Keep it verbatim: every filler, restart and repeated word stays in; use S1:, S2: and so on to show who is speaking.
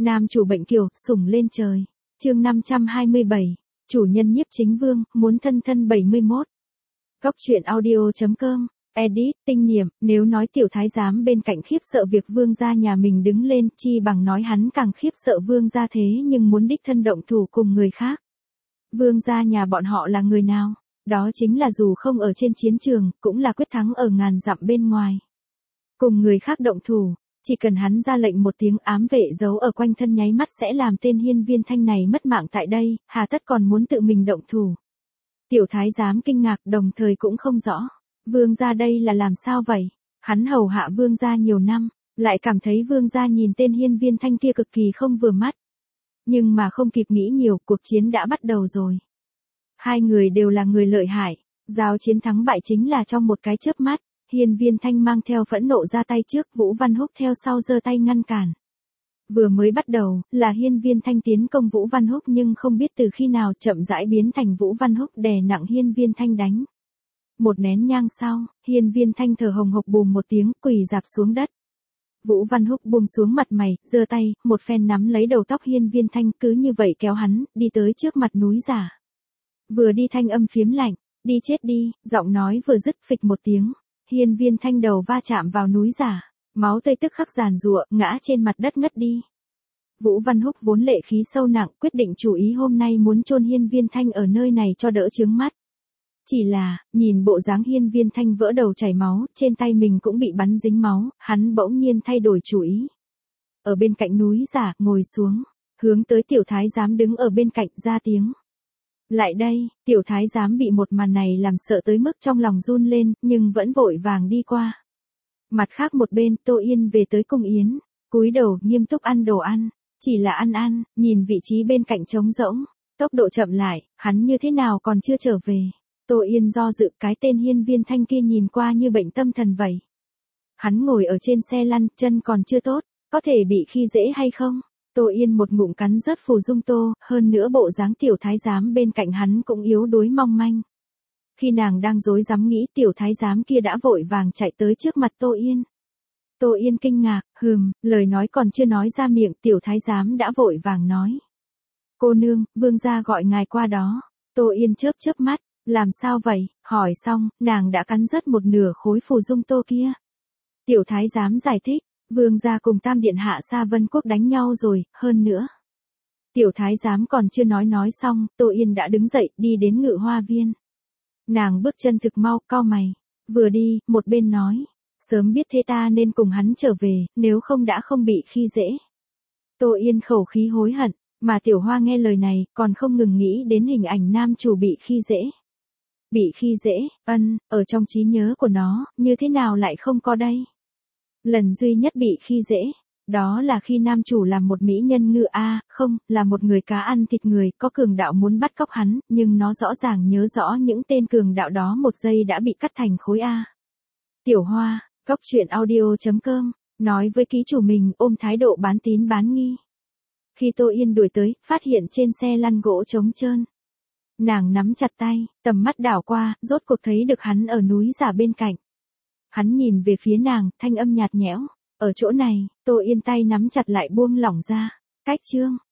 S1: Nam chủ bệnh kiều, sủng lên trời. Chương năm trăm hai mươi bảy. Chủ nhân Nhiếp Chính Vương, muốn thân thân bảy mươi mốt. Góc truyện audio chấm com. Edit, tinh niệm, nếu nói tiểu thái giám bên cạnh khiếp sợ việc vương gia nhà mình đứng lên, chi bằng nói hắn càng khiếp sợ vương gia thế nhưng muốn đích thân động thủ cùng người khác. Vương gia nhà bọn họ là người nào? Đó chính là dù không ở trên chiến trường, cũng là quyết thắng ở ngàn dặm bên ngoài. Cùng người khác động thủ, chỉ cần hắn ra lệnh một tiếng, ám vệ giấu ở quanh thân nháy mắt sẽ làm tên Hiên Viên Thanh này mất mạng tại đây, hà tất còn muốn tự mình động thủ. Tiểu thái giám kinh ngạc, đồng thời cũng không rõ. Vương gia đây là làm sao vậy? Hắn hầu hạ vương gia nhiều năm, lại cảm thấy vương gia nhìn tên Hiên Viên Thanh kia cực kỳ không vừa mắt. Nhưng mà không kịp nghĩ nhiều, cuộc chiến đã bắt đầu rồi. Hai người đều là người lợi hại, giao chiến thắng bại chính là trong một cái chớp mắt. Hiên Viên Thanh mang theo phẫn nộ ra tay trước, Vũ Văn Húc theo sau giơ tay ngăn cản. Vừa mới bắt đầu, là Hiên Viên Thanh tiến công Vũ Văn Húc, nhưng không biết từ khi nào chậm rãi biến thành Vũ Văn Húc đè nặng Hiên Viên Thanh đánh. Một nén nhang sau, Hiên Viên Thanh thở hồng hộc bùm một tiếng, quỳ rạp xuống đất. Vũ Văn Húc buông xuống mặt mày, giơ tay, một phen nắm lấy đầu tóc Hiên Viên Thanh, cứ như vậy kéo hắn, đi tới trước mặt núi giả. Vừa đi thanh âm phiếm lạnh, đi chết đi, giọng nói vừa dứt, phịch một tiếng. Hiên Viên Thanh đầu va chạm vào núi giả, máu tươi tức khắc giàn giụa, ngã trên mặt đất ngất đi. Vũ Văn Húc vốn lệ khí sâu nặng, quyết định chủ ý hôm nay muốn chôn Hiên Viên Thanh ở nơi này cho đỡ chướng mắt. Chỉ là, nhìn bộ dáng Hiên Viên Thanh vỡ đầu chảy máu, trên tay mình cũng bị bắn dính máu, hắn bỗng nhiên thay đổi chủ ý. Ở bên cạnh núi giả, ngồi xuống, hướng tới tiểu thái giám đứng ở bên cạnh, ra tiếng. Lại đây, tiểu thái giám bị một màn này làm sợ tới mức trong lòng run lên, nhưng vẫn vội vàng đi qua. Mặt khác một bên, Tô Yên về tới cung yến, cúi đầu nghiêm túc ăn đồ ăn, chỉ là ăn ăn, nhìn vị trí bên cạnh trống rỗng, tốc độ chậm lại, hắn như thế nào còn chưa trở về. Tô Yên do dự, cái tên Hiên Viên Thanh kia nhìn qua như bệnh tâm thần vậy. Hắn ngồi ở trên xe lăn, chân còn chưa tốt, có thể bị khi dễ hay không? Tô Yên một ngụm cắn rớt phù dung tô, hơn nữa bộ dáng tiểu thái giám bên cạnh hắn cũng yếu đuối mong manh. Khi nàng đang rối rắm nghĩ, tiểu thái giám kia đã vội vàng chạy tới trước mặt Tô Yên. Tô Yên kinh ngạc, hừm, lời nói còn chưa nói ra miệng, tiểu thái giám đã vội vàng nói. Cô nương, vương gia gọi ngài qua đó. Tô Yên chớp chớp mắt, làm sao vậy, hỏi xong, nàng đã cắn rớt một nửa khối phù dung tô kia. Tiểu thái giám giải thích. Vương gia cùng Tam điện hạ Sa Vân Quốc đánh nhau rồi, hơn nữa. Tiểu thái giám còn chưa nói nói xong, Tô Yên đã đứng dậy, đi đến Ngự Hoa Viên. Nàng bước chân thực mau, cau mày. Vừa đi, một bên nói. Sớm biết thế ta nên cùng hắn trở về, nếu không đã không bị khi dễ. Tô Yên khẩu khí hối hận, mà Tiểu Hoa nghe lời này, còn không ngừng nghĩ đến hình ảnh nam chủ bị khi dễ. Bị khi dễ, ân, ở trong trí nhớ của nó, như thế nào lại không có đây? Lần duy nhất bị khi dễ, đó là khi nam chủ làm một mỹ nhân ngư a, à, không, là một người cá ăn thịt người, có cường đạo muốn bắt cóc hắn, nhưng nó rõ ràng nhớ rõ những tên cường đạo đó một giây đã bị cắt thành khối a. Tiểu Hoa, góc truyện audio chấm com, nói với ký chủ mình, ôm thái độ bán tín bán nghi. Khi Tô Yên đuổi tới, phát hiện trên xe lăn gỗ trống trơn. Nàng nắm chặt tay, tầm mắt đảo qua, rốt cuộc thấy được hắn ở núi giả bên cạnh. Hắn nhìn về phía nàng, thanh âm nhạt nhẽo. Ở chỗ này, Tô Yên tay nắm chặt lại buông lỏng ra. Cách chương,